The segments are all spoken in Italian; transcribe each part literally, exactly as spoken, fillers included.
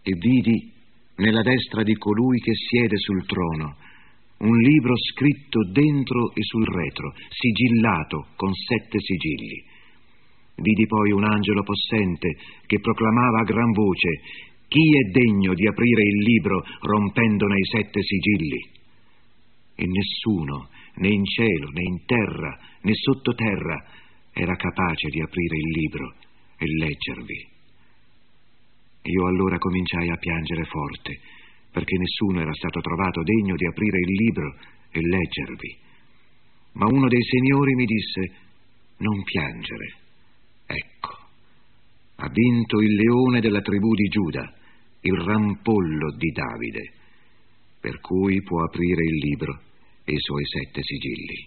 e vidi nella destra di colui che siede sul trono un libro scritto dentro e sul retro, sigillato con sette sigilli. Vidi poi un angelo possente che proclamava a gran voce: chi è degno di aprire il libro rompendone i sette sigilli? E nessuno, né in cielo, né in terra, né sottoterra, era capace di aprire il libro e leggervi. Io allora cominciai a piangere forte, perché nessuno era stato trovato degno di aprire il libro e leggervi. Ma uno dei signori mi disse: non piangere, ecco, ha vinto il leone della tribù di Giuda, il rampollo di Davide, per cui può aprire il libro e i suoi sette sigilli.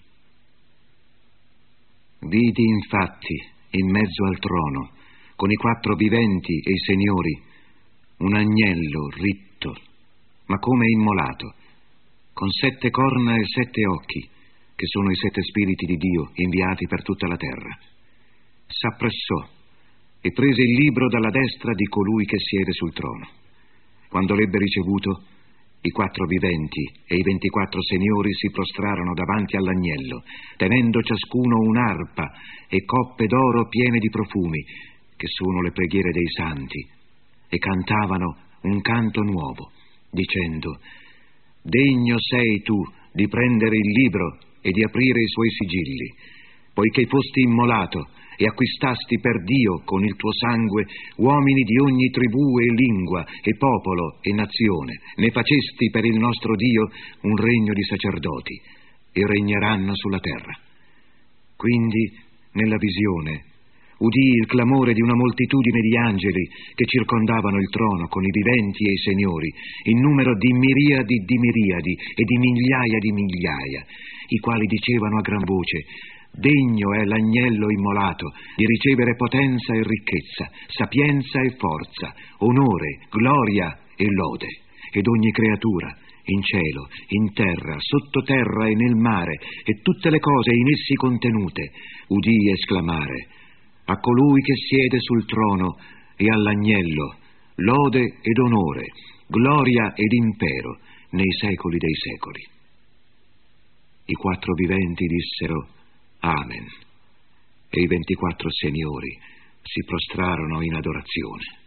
Vidi infatti in mezzo al trono, con i quattro viventi e i seniori, un agnello ritto, ma come immolato, con sette corna e sette occhi, che sono i sette spiriti di Dio inviati per tutta la terra. S'appressò e prese il libro dalla destra di colui che siede sul trono. Quando l'ebbe ricevuto, i quattro viventi e i ventiquattro seniori si prostrarono davanti all'agnello, tenendo ciascuno un'arpa e coppe d'oro piene di profumi, che sono le preghiere dei santi, e cantavano un canto nuovo, dicendo: degno sei tu di prendere il libro e di aprire i suoi sigilli, poiché fosti immolato e acquistasti per Dio con il tuo sangue uomini di ogni tribù e lingua e popolo e nazione. Ne facesti per il nostro Dio un regno di sacerdoti, e regneranno sulla terra. Quindi, nella visione, udii il clamore di una moltitudine di angeli che circondavano il trono con i viventi e i seniori, in numero di miriadi di miriadi e di migliaia di migliaia, i quali dicevano a gran voce: degno è l'agnello immolato di ricevere potenza e ricchezza, sapienza e forza, onore, gloria e lode, ed ogni creatura, in cielo, in terra, sottoterra e nel mare, e tutte le cose in essi contenute, udii esclamare: a colui che siede sul trono e all'agnello, lode ed onore, gloria ed impero, nei secoli dei secoli. I quattro viventi dissero: Amen. E i ventiquattro seniori si prostrarono in adorazione.